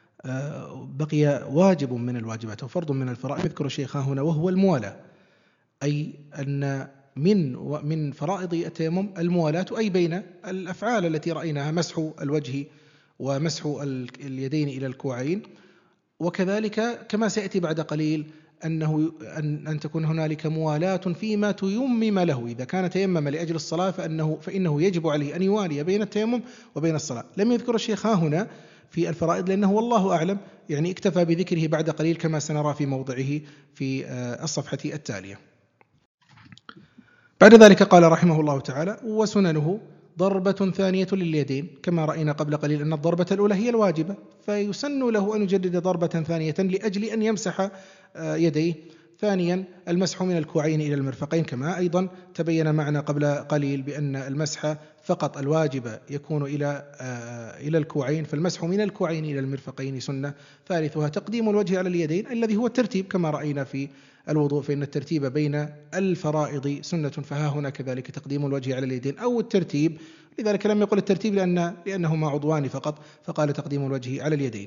بقي واجب من الواجبات وفرض من الفرائض يذكر الشيخ هنا، وهو الموالاة، أي أن من من فرائض التيمم الموالاة، أي بين الأفعال التي رأيناها مسح الوجه ومسح اليدين إلى الكوعين، وكذلك كما سيأتي بعد قليل أنه أن, أن تكون هنالك موالاة فيما تيمم له. إذا كان تيمم لأجل الصلاة فإنه, فإنه يجب عليه أن يوالي بين التيمم وبين الصلاة. لم يذكر الشيخ ها هنا في الفرائض لأنه والله أعلم يعني اكتفى بذكره بعد قليل كما سنرى في موضعه في الصفحة التالية. بعد ذلك قال رحمه الله تعالى وسننه، ضربة ثانية لليدين كما رأينا قبل قليل أن الضربة الأولى هي الواجبة، فيسن له أن يجدد ضربة ثانية لأجل أن يمسح يديه. ثانيا المسح من الكوعين إلى المرفقين كما أيضا تبين معنا قبل قليل بأن المسح فقط الواجب يكون إلى إلى الكوعين، فالمسح من الكوعين إلى المرفقين سنة. ثالثها تقديم الوجه على اليدين الذي هو الترتيب كما رأينا في الوضوء، فإن الترتيب بين الفرائض سنة، فها هنا كذلك تقديم الوجه على اليدين أو الترتيب، لذلك لم يقل الترتيب لأن لأنهما عضوان فقط، فقال تقديم الوجه على اليدين.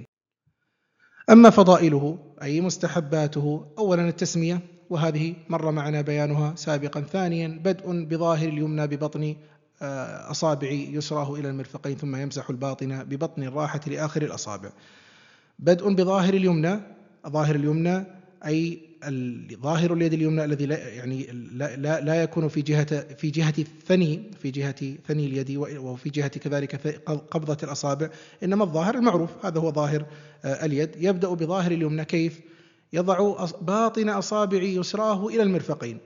أما فضائله أي مستحباته، أولا التسمية وهذه مر معنا بيانها سابقا. ثانيا بدء بظاهر اليمنى ببطن أصابع يسراه إلى المرفقين ثم يمسح الباطن ببطن الراحة لآخر الأصابع. بدء بظاهر اليمنى، ظاهر اليمنى أي ظاهر اليد اليمنى الذي لا يعني لا, لا, لا يكون في جهة في جهة الثني في جهة ثني اليد وفي جهة كذلك قبضة الأصابع، إنما الظاهر المعروف هذا هو ظاهر اليد. يبدأ بظاهر اليمنى كيف؟ يضع باطن أصابع يسراه إلى المرفقين،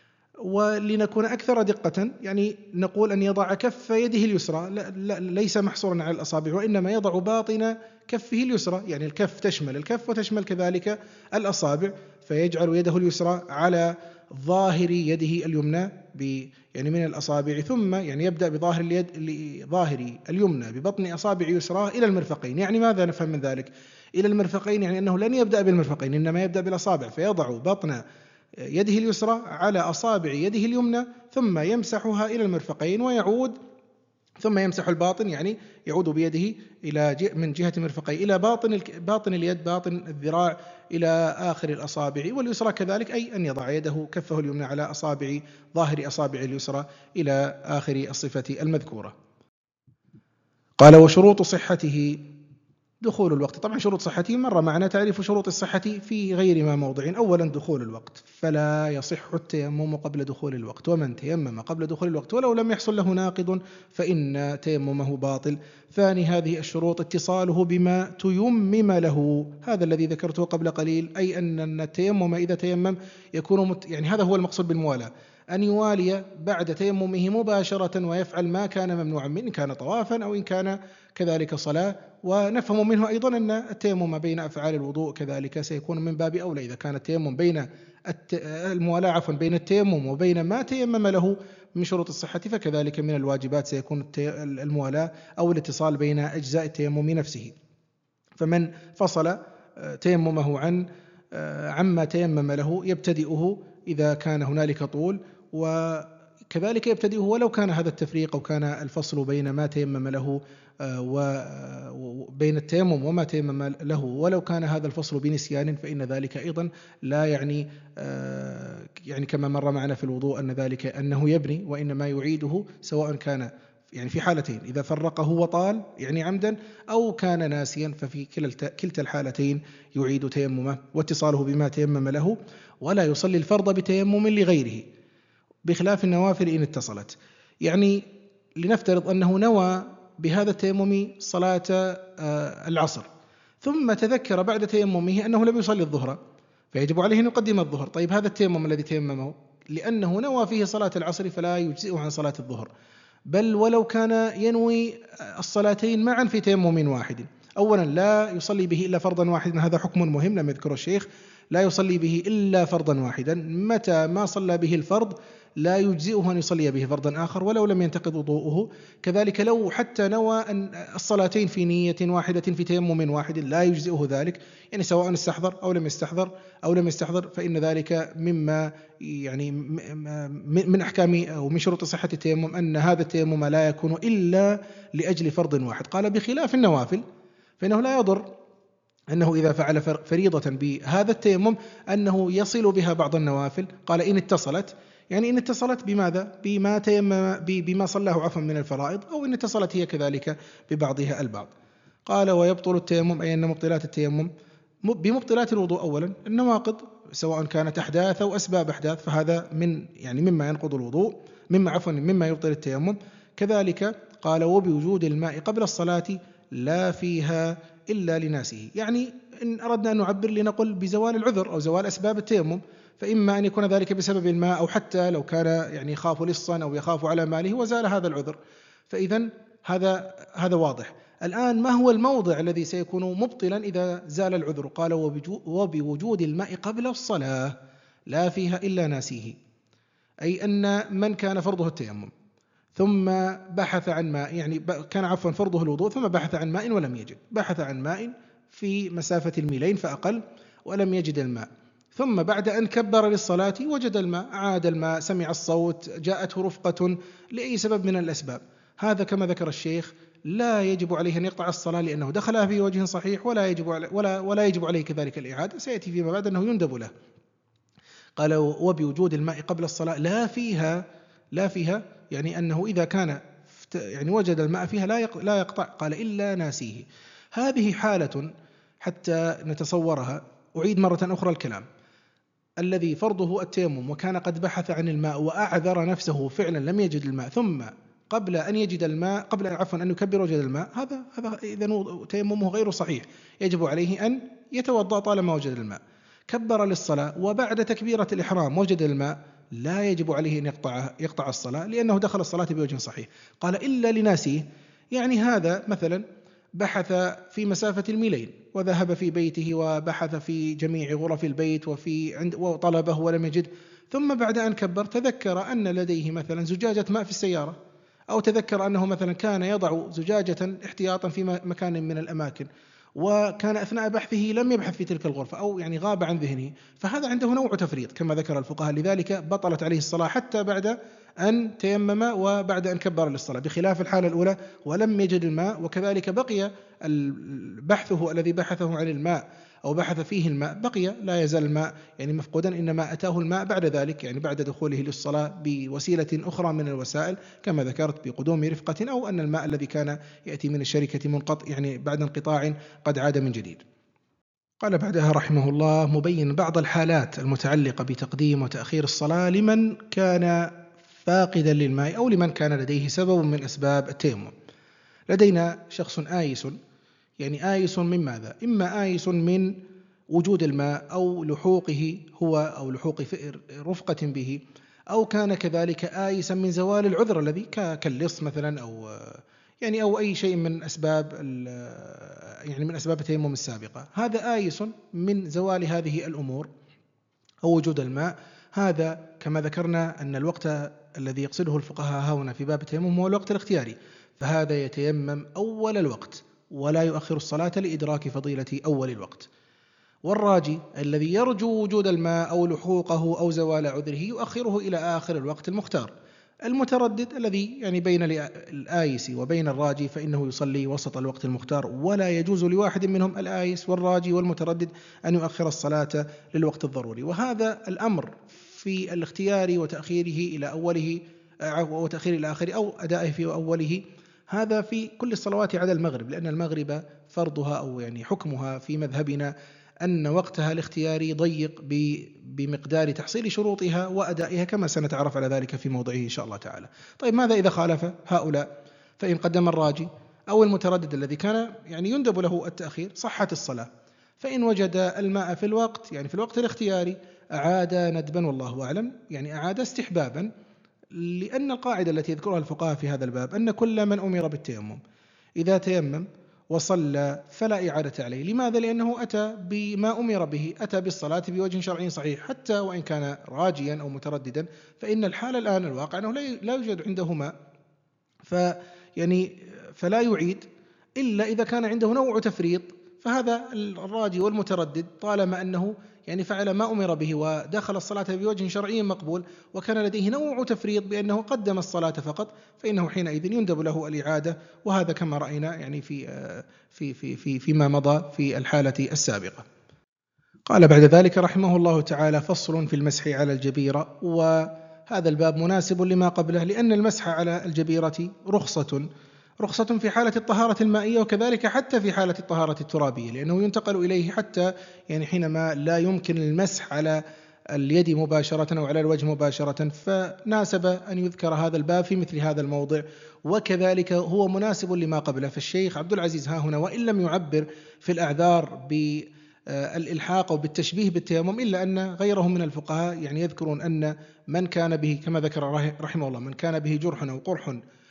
ولنكون أكثر دقة يعني نقول أن يضع كف يده اليسرى، لا لا ليس محصورا على الأصابع، وإنما يضع باطن كفه اليسرى، يعني الكف تشمل الكف وتشمل كذلك الأصابع، فيجعل يده اليسرى على ظاهر يده اليمنى يعني من الأصابع، ثم يعني يبدأ بظاهر اليد ظاهر اليمنى ببطن أصابع يسراه إلى المرفقين. يعني ماذا نفهم من ذلك؟ إلى المرفقين يعني أنه لن يبدأ بالمرفقين إنما يبدأ بالأصابع، فيضع بطن يده اليسرى على أصابع يده اليمنى ثم يمسحها إلى المرفقين ويعود، ثم يمسح الباطن يعني يعود بيده إلى من جهة المرفقين إلى باطن باطن اليد باطن الذراع إلى آخر الأصابع، واليسرى كذلك أي أن يضع يده كفه اليمنى على أصابع ظاهر أصابع اليسرى إلى آخر الصفة المذكورة. قال وشروط صحته دخول الوقت. طبعا شروط صحته مر معنا تعريف شروط الصحة في غير ما موضع. أولا دخول الوقت، فلا يصح التيمم قبل دخول الوقت، ومن تيمم قبل دخول الوقت ولو لم يحصل له ناقض فإن تيممه باطل. ثاني هذه الشروط اتصاله بما تيمم له، هذا الذي ذكرته قبل قليل، أي أن التيمم إذا تيمم يكون مت يعني هذا هو المقصود بالموالاة، أن يوالي بعد تيممه مباشرة ويفعل ما كان ممنوعا منه إن كان طوافا أو إن كان كذلك صلاة. ونفهم منه أيضا أن التيمم بين أفعال الوضوء كذلك سيكون من باب أولى، إذا كان التيمم بين الموالاة عفوا بين التيمم وبين ما تيمم له من شروط الصحة، فكذلك من الواجبات سيكون الموالاة أو الاتصال بين أجزاء التيمم نفسه. فمن فصل تيممه عن عما تيمم له يبتدئه إذا كان هنالك طول، وكذلك يبتدئه ولو كان هذا التفريق أو كان الفصل بين ما تيمم له وبين التيمم وما تيمم له ولو كان هذا الفصل بنسيان، فإن ذلك أيضا لا يعني يعني كما مر معنا في الوضوء أن ذلك أنه يبني، وإنما يعيده سواء كان يعني في حالتين، إذا فرقه وطال يعني عمدا أو كان ناسيا، ففي كلتا الحالتين يعيد تيممه واتصاله بما تيمم له. ولا يصلي الفرض بتيمم لغيره بخلاف النوافل إن اتصلت. يعني لنفترض أنه نوى بهذا التيمم صلاة العصر ثم تذكر بعد تيممه أنه لم يصلي الظهر، فيجب عليه أن يقدم الظهر. طيب هذا التيمم الذي تيممه لأنه نوى فيه صلاة العصر فلا يجزئه عن صلاة الظهر، بل ولو كان ينوي الصلاتين معا في تيمم واحد. أولا لا يصلي به إلا فرضا واحدا، هذا حكم مهم لم يذكره الشيخ، لا يصلي به إلا فرضا واحدا، متى ما صلى به الفرض لا يجزئه أن يصلي به فرضا آخر ولو لم ينتقض وضوءه. كذلك لو حتى نوى أن الصلاتين في نية واحدة في تيمم واحد لا يجزئه ذلك، يعني سواء استحضر أو لم يستحضر أو لم يستحضر، فإن ذلك مما يعني من أحكام أو من شروط صحة التيمم أن هذا التيمم لا يكون إلا لأجل فرض واحد. قال بخلاف النوافل فإنه لا يضر أنه إذا فعل فريضة بهذا التيمم أنه يصل بها بعض النوافل. قال إن اتصلت، يعني إن اتصلت بماذا؟ بما تيمم بما صلاه عفوا من الفرائض، أو إن اتصلت هي كذلك ببعضها البعض. قال ويبطل التيمم أي أن مبطلات التيمم بمبطلات الوضوء أولا النواقض سواء كانت أحداث أو أسباب أحداث، فهذا من يعني مما ينقض الوضوء مما عفوا مما يبطل التيمم. كذلك قال وبوجود الماء قبل الصلاة لا فيها إلا لناسه، يعني إن أردنا أن نعبر لنقل بزوال العذر أو زوال أسباب التيمم، فإما أن يكون ذلك بسبب الماء أو حتى لو كان يعني يخاف لصا أو يخاف على ماله وزال هذا العذر، فإذا هذا هذا واضح. الآن ما هو الموضع الذي سيكون مبطلا إذا زال العذر؟ قال وبوجود الماء قبل الصلاة لا فيها إلا ناسيه، أي أن من كان فرضه التيمم ثم بحث عن ماء، يعني كان عفوا فرضه الوضوء ثم بحث عن ماء ولم يجد، بحث عن ماء في مسافة الميلين فأقل ولم يجد الماء، ثم بعد أن كبر للصلاة وجد الماء، عاد الماء، سمع الصوت، جاءته رفقة لأي سبب من الأسباب، هذا كما ذكر الشيخ لا يجب عليه أن يقطع الصلاة لأنه دخلها في وجه صحيح، ولا يجب عليه ولا ولا يجب عليه كذلك الإعادة، سيأتي فيما بعد أنه يندب له. قال وبوجود الماء قبل الصلاة لا فيها، لا فيها يعني أنه إذا كان يعني وجد الماء فيها لا يقطع، قال إلا ناسيه. هذه حالة حتى نتصورها. أعيد مرة أخرى الكلام: الذي فرضه التيمم وكان قد بحث عن الماء وأعذر نفسه فعلا لم يجد الماء، ثم قبل أن يجد الماء قبل عفوا أن يكبر وجد الماء، هذا هذا إذا تيممه غير صحيح، يجب عليه أن يتوضأ طالما وجد الماء. كبر للصلاة وبعد تكبيرة الإحرام وجد الماء، لا يجب عليه أن يقطع يقطع الصلاة لأنه دخل الصلاة بوجه صحيح. قال إلا لناسيه، يعني هذا مثلا بحث في مسافة الميلين وذهب في بيته وبحث في جميع غرف البيت وفي عند وطلبه ولم يجد، ثم بعد أن كبر تذكر أن لديه مثلا زجاجة ماء في السيارة، أو تذكر أنه مثلا كان يضع زجاجة احتياطا في مكان من الأماكن، وكان أثناء بحثه لم يبحث في تلك الغرفة أو يعني غاب عن ذهنه، فهذا عنده نوع تفريط كما ذكر الفقهاء، لذلك بطلت عليه الصلاة حتى بعد أن تيمم وبعد أن كبر للصلاة، بخلاف الحالة الأولى ولم يجد الماء وكذلك بقي بحثه الذي بحثه عن الماء أو بحث فيه الماء، بقي لا يزال الماء يعني مفقودا، إنما أتاه الماء بعد ذلك يعني بعد دخوله للصلاة بوسيلة أخرى من الوسائل كما ذكرت بقدوم رفقة، أو أن الماء الذي كان يأتي من الشركة منقطع يعني بعد انقطاع قد عاد من جديد. قال بعدها رحمه الله مبين بعض الحالات المتعلقة بتقديم وتأخير الصلاة لمن كان فاقدا للماء أو لمن كان لديه سبب من أسباب التيمم. لدينا شخص آيس، يعني آيس من ماذا؟ إما آيس من وجود الماء أو لحوقه هو أو لحوق رفقة به، أو كان كذلك آيسا من زوال العذر الذي كاللص مثلا أو يعني أو أي شيء من أسباب يعني من أسباب التيمم السابقة، هذا آيس من زوال هذه الأمور أو وجود الماء. هذا كما ذكرنا أن الوقت الذي يقصده الفقهاء هنا في باب التيمم هو الوقت الاختياري، فهذا يتيمم أول الوقت ولا يؤخر الصلاة لإدراك فضيلة أول الوقت. والراجي الذي يرجو وجود الماء أو لحوقه أو زوال عذره يؤخره إلى آخر الوقت المختار. المتردد الذي يعني بين الآيس وبين الراجي فإنه يصلي وسط الوقت المختار، ولا يجوز لواحد منهم الآيس والراجي والمتردد أن يؤخر الصلاة للوقت الضروري. وهذا الأمر في الاختيار وتأخيره إلى أوله وتأخير إلى آخره أو أدائه في أوله، هذا في كل الصلوات عدا المغرب، لأن المغرب فرضها أو يعني حكمها في مذهبنا أن وقتها الاختياري ضيق بمقدار تحصيل شروطها وأدائها كما سنتعرف على ذلك في موضعه إن شاء الله تعالى. طيب ماذا إذا خالف هؤلاء؟ فإن قدم الراجي أو المتردد الذي كان يعني يندب له التأخير صحت الصلاة، فإن وجد الماء في الوقت يعني في الوقت الاختياري أعاد ندبا والله أعلم، يعني أعاد استحبابا، لأن القاعدة التي يذكرها الفقهاء في هذا الباب أن كل من أمر بالتيمم إذا تيمم وصلى فلا إعادة عليه. لماذا؟ لأنه أتى بما أمر به، أتى بالصلاة بوجه شرعي صحيح حتى وإن كان راجيا أو مترددا، فإن الحال الآن الواقع أنه لا يوجد عنده ماء، فيعني فلا يعيد إلا إذا كان عنده نوع تفريط، فهذا الراجي والمتردد طالما أنه يعني فعل ما أمر به ودخل الصلاة بوجه شرعي مقبول وكان لديه نوع تفريط بأنه قدم الصلاة فقط، فإنه حينئذ يندب له الإعادة، وهذا كما رأينا يعني في في في في فيما مضى في الحالة السابقة. قال بعد ذلك رحمه الله تعالى فصل في المسح على الجبيرة، وهذا الباب مناسب لما قبله، لأن المسح على الجبيرة رخصة رخصة في حالة الطهارة المائية وكذلك حتى في حالة الطهارة الترابية، لأنه ينتقل إليه حتى يعني حينما لا يمكن المسح على اليد مباشرة أو على الوجه مباشرة، فناسب أن يذكر هذا الباب في مثل هذا الموضع، وكذلك هو مناسب لما قبله. فالشيخ عبد العزيز ها هنا وإن لم يعبر في الأعذار بالإلحاق أو بالتشبيه بالتيمم، إلا أن غيرهم من الفقهاء يعني يذكرون أن من كان به كما ذكر رحمه الله من كان به جرح أو قرح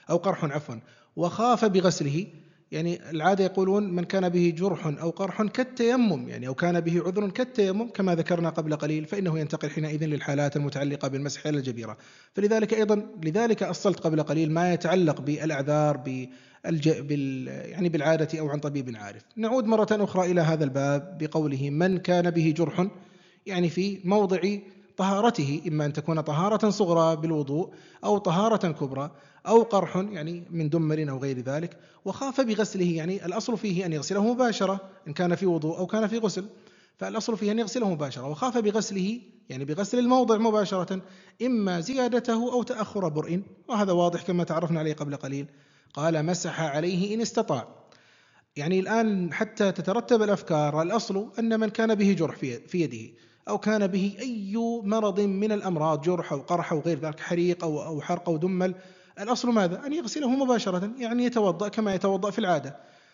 أو قرح عفوا وخاف بغسله، يعني العادة يقولون من كان به جرح أو قرح كالتيمم، يعني أو كان به عذر كالتيمم كما ذكرنا قبل قليل، فإنه ينتقل حينئذ للحالات المتعلقة بالمسح على الجبيرة. فلذلك أيضا لذلك أصلت قبل قليل ما يتعلق بالأعذار بالج... بال... يعني بالعادة أو عن طبيب عارف. نعود مرة أخرى إلى هذا الباب بقوله من كان به جرح، يعني في موضع طهارته، إما أن تكون طهارة صغرى بالوضوء أو طهارة كبرى، أو قرح يعني من دمل أو غير ذلك، وخاف بغسله، يعني الأصل فيه أن يغسله مباشرة إن كان في وضوء أو كان في غسل، فالأصل فيه أن يغسله مباشرة، وخاف بغسله يعني بغسل الموضع مباشرة إما زيادته أو تأخر برء، وهذا واضح كما تعرفنا عليه قبل قليل. قال مسح عليه إن استطاع، يعني الآن حتى تترتب الأفكار، الأصل أن من كان به جرح في يده أو كان به أي مرض من الأمراض، جرح أو قرح أو غير ذلك، حريق أو أو حرق أو دمل، الأصل ماذا؟ أن يغسله مباشرة، يعني يتوضأ كما يتوضأ في العادة،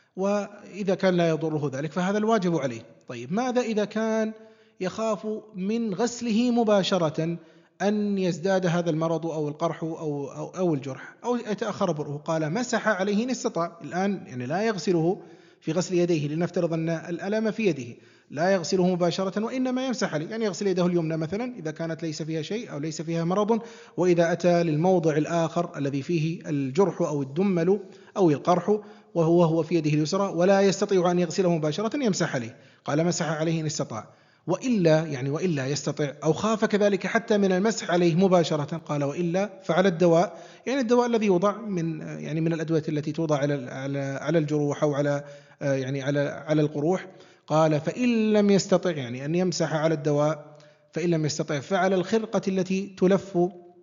وإذا كان لا يضره ذلك فهذا الواجب عليه. طيب ماذا إذا كان يخاف من غسله مباشرة أن يزداد هذا المرض أو القرح أو, أو, أو الجرح أو يتأخر برؤه؟ قال مسح عليه إن استطاع. الآن يعني لا يغسله في غسل يديه، لنفترض أن الألم في يده، لا يغسله مباشرة وإنما يمسح عليه، يعني يغسل يده اليمنى مثلا إذا كانت ليس فيها شيء أو ليس فيها مرض، وإذا أتى للموضع الآخر الذي فيه الجرح أو الدمل أو القرح وهو هو في يده اليسرى ولا يستطيع أن يغسله مباشرة يمسح عليه. قال مسح عليه إن استطاع. وإلا يعني وإلا يستطيع أو خاف كذلك حتى من المسح عليه مباشرة، قال وإلا فعلى الدواء، يعني الدواء الذي يوضع من يعني من الأدوية التي توضع على على على الجروح أو على يعني على على القروح. قال فإن لم يستطع يعني أن يمسح على الدواء، فإن لم يستطع فعلى الخرقة التي تلف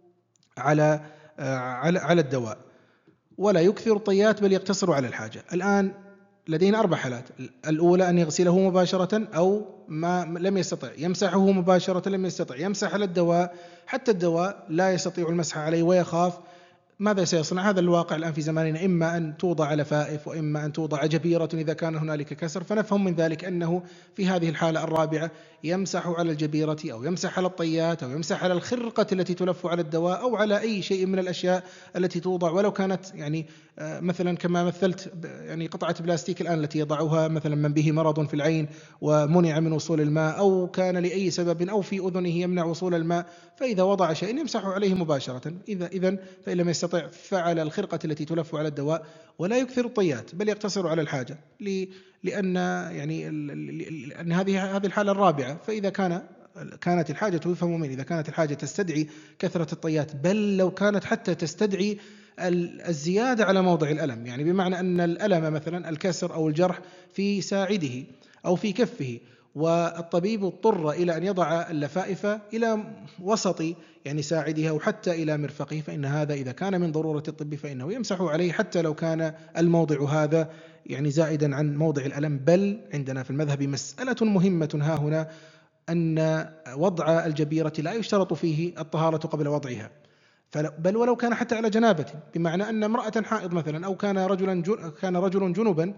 على على على الدواء، ولا يكثر الطيات بل يقتصر على الحاجة. الآن لدينا أربع حالات: الأولى أن يغسله مباشرة، أو ما لم يستطع يمسحه مباشرة، لم يستطع يمسح على الدواء، حتى الدواء لا يستطيع المسح عليه ويخاف. ماذا سيصنع؟ هذا الواقع الآن في زماننا، إما أن توضع لفائف وإما أن توضع جبيرة إذا كان هنالك كسر، فنفهم من ذلك أنه في هذه الحالة الرابعة يمسح على الجبيرة أو يمسح على الطيات أو يمسح على الخرقة التي تلف على الدواء أو على أي شيء من الأشياء التي توضع، ولو كانت يعني مثلا كما مثلت يعني قطعة بلاستيك الآن التي يضعها مثلا من به مرض في العين ومنع من وصول الماء، أو كان لأي سبب أو في أذنه يمنع وصول الماء، فإذا وضع شيء يمسح عليه مباشرة. إذا إذن فإن لم يستطع فعل الخرقة التي تلف على الدواء، ولا يكثر الطيات بل يقتصر على الحاجة، لأن يعني أن هذه هذه الحالة الرابعة. فإذا كان كانت الحاجة يفهم من إذا كانت الحاجة تستدعي كثرة الطيات، بل لو كانت حتى تستدعي الزيادة على موضع الألم، يعني بمعنى أن الألم مثلا الكسر أو الجرح في ساعده أو في كفه، والطبيب اضطر إلى أن يضع اللفائف إلى وسط يعني ساعدها أو حتى إلى مرفقه، فإن هذا إذا كان من ضرورة الطب فإنه يمسح عليه حتى لو كان الموضع هذا يعني زائدا عن موضع الألم. بل عندنا في المذهب مسألة مهمة ها هنا، أن وضع الجبيرة لا يشترط فيه الطهارة قبل وضعها، بل ولو كان حتى على جنابة، بمعنى أن امرأة حائض مثلا أو كان رجلا كان رجل جنبا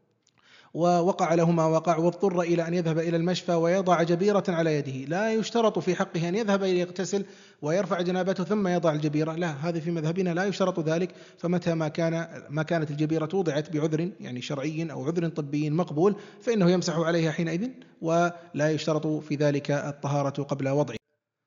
ووقع له ما وقع واضطر إلى أن يذهب إلى المشفى ويضع جبيرة على يده، لا يشترط في حقه أن يذهب يغتسل ويرفع جنابته ثم يضع الجبيرة، لا، هذا في مذهبنا لا يشترط ذلك. فمتى ما كان ما كانت الجبيرة وضعت بعذر يعني شرعي أو عذر طبي مقبول فإنه يمسح عليها حينئذ، ولا يشترط في ذلك الطهارة قبل وضعها.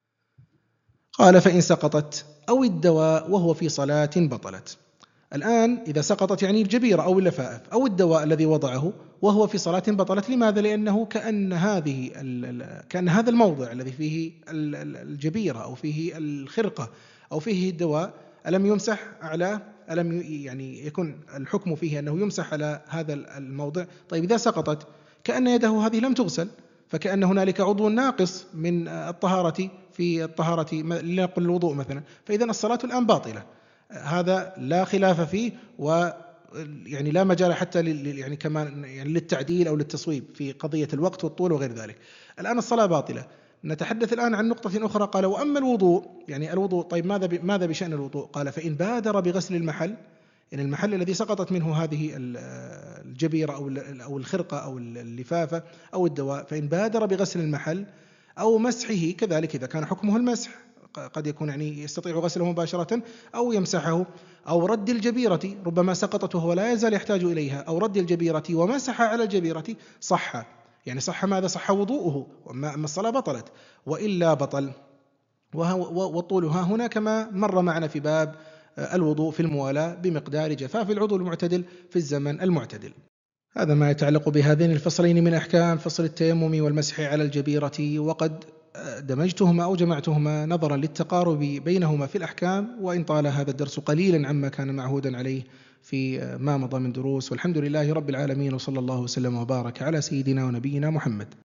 قال فإن سقطت أو الدواء وهو في صلاة بطلت. الآن إذا سقطت يعني الجبيرة أو اللفائف أو الدواء الذي وضعه وهو في صلاة بطلت. لماذا؟ لأنه كأن هذه كأن هذا الموضع الذي فيه الجبيرة أو فيه الخرقة أو فيه الدواء ألم يمسح على ألم يعني يكون الحكم فيه أنه يمسح على هذا الموضع. طيب إذا سقطت كأن يده هذه لم تغسل، فكأن هنالك عضو ناقص من الطهارة في الطهارة لنقل الوضوء مثلا، فإذا الصلاة الآن باطلة. هذا لا خلاف فيه، ويعني لا مجال حتى يعني كمان يعني للتعديل أو للتصويب في قضية الوقت والطول وغير ذلك. الآن الصلاة باطلة. نتحدث الآن عن نقطة أخرى. قال وأما الوضوء، يعني الوضوء، طيب ماذا ماذا بشأن الوضوء؟ قال فإن بادر بغسل المحل، يعني المحل الذي سقطت منه هذه الجبيرة أو أو الخرقة أو اللفافة أو الدواء، فإن بادر بغسل المحل أو مسحه كذلك إذا كان حكمه المسح. قد يكون يعني يستطيع غسله مباشرة أو يمسحه، أو رد الجبيرة ربما سقطت وهو لا يزال يحتاج إليها، أو رد الجبيرة ومسح على الجبيرة صح، يعني صح ماذا؟ صح وضوءه، أما الصلاة بطلت، وإلا بطل. والطول ها هنا كما مر معنا في باب الوضوء في الموالاة بمقدار جفاف العضو المعتدل في الزمن المعتدل. هذا ما يتعلق بهذين الفصلين من أحكام فصل التيمم والمسح على الجبيرة، وقد دمجتهما أو جمعتهما نظرا للتقارب بينهما في الأحكام، وإن طال هذا الدرس قليلا عما كان معهودا عليه في ما مضى من دروس. والحمد لله رب العالمين، وصلى الله وسلم وبارك على سيدنا ونبينا محمد.